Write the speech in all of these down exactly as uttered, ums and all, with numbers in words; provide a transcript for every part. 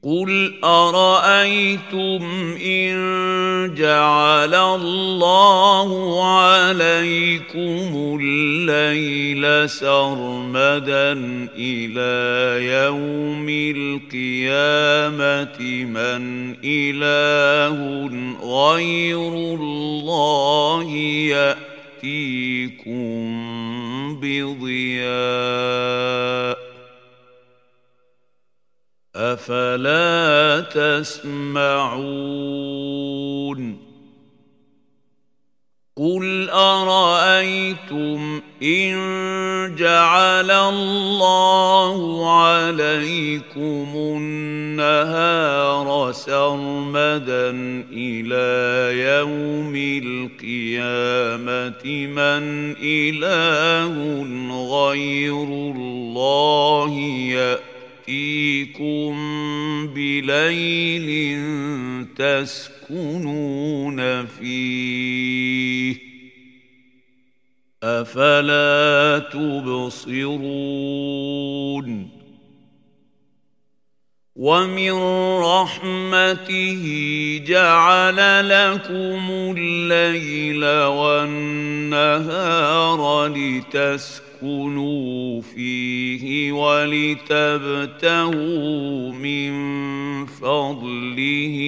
قل أرأيتم إن جعل الله عليكم الليل سرمدا إلى يوم القيامة من إله غير الله يأتيكم بضياء أفلا تسمعون قل أرأيتم إن جعل الله عليكم النهار سرمدا إلى يوم القيامة من إله غير الله يأتيكم يأتيكم بليل تسكنون فيه أفلا تبصرون ومن رحمته جعل لكم الليل والنهار لتسكنوا كنوا فيه ولتبتغوا من فضله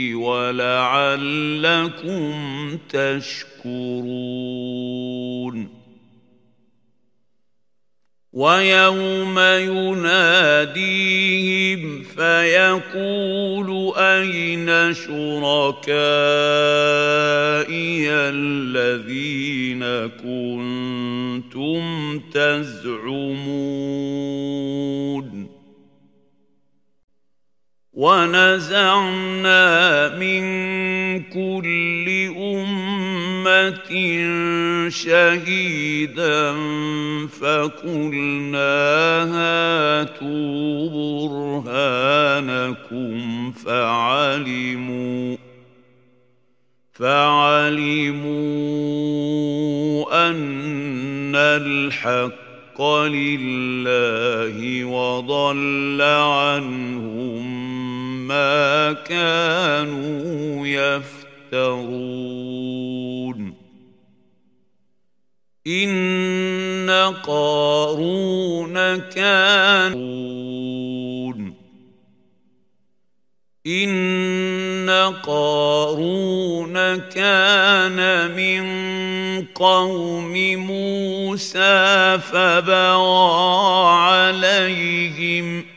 ولعلكم تشكرون ويوم يناديهم فيقول أين شركائي الذين كنتم تزعمون ونزعنا من كل أمة شهيدا فقلنا هاتوا برهانكم فعلموا فعلموا أن الحق لله وضل عنهم ما كانوا يفترون إن قارون كان إن قارون كان من قوم موسى فبغى عليهم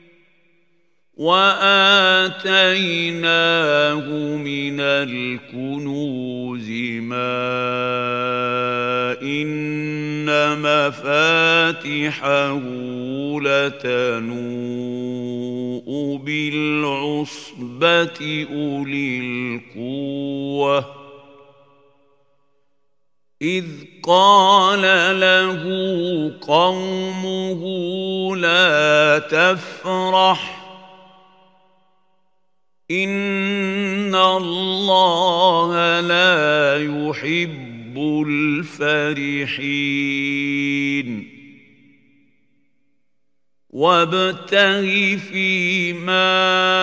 وآتيناه من الكنوز ما إن مفاتحه لتنوء بالعصبة أولي القوة إذ قال له قومه لا تفرح إن الله لا يحب الفرحين وابتغ فيما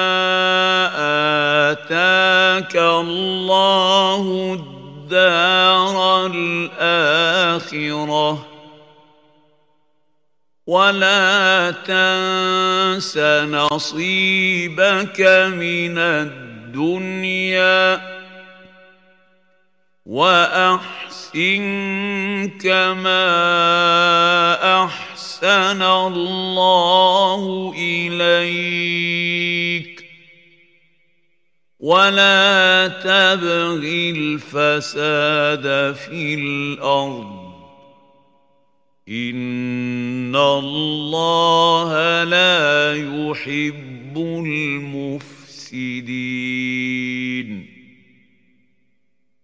آتاك الله الدار الآخرة ولا تنس نصيبك من الدنيا وأحسن كما أحسن الله إليك ولا تبغ الفساد في الأرض إن الله لا يحب المفسدين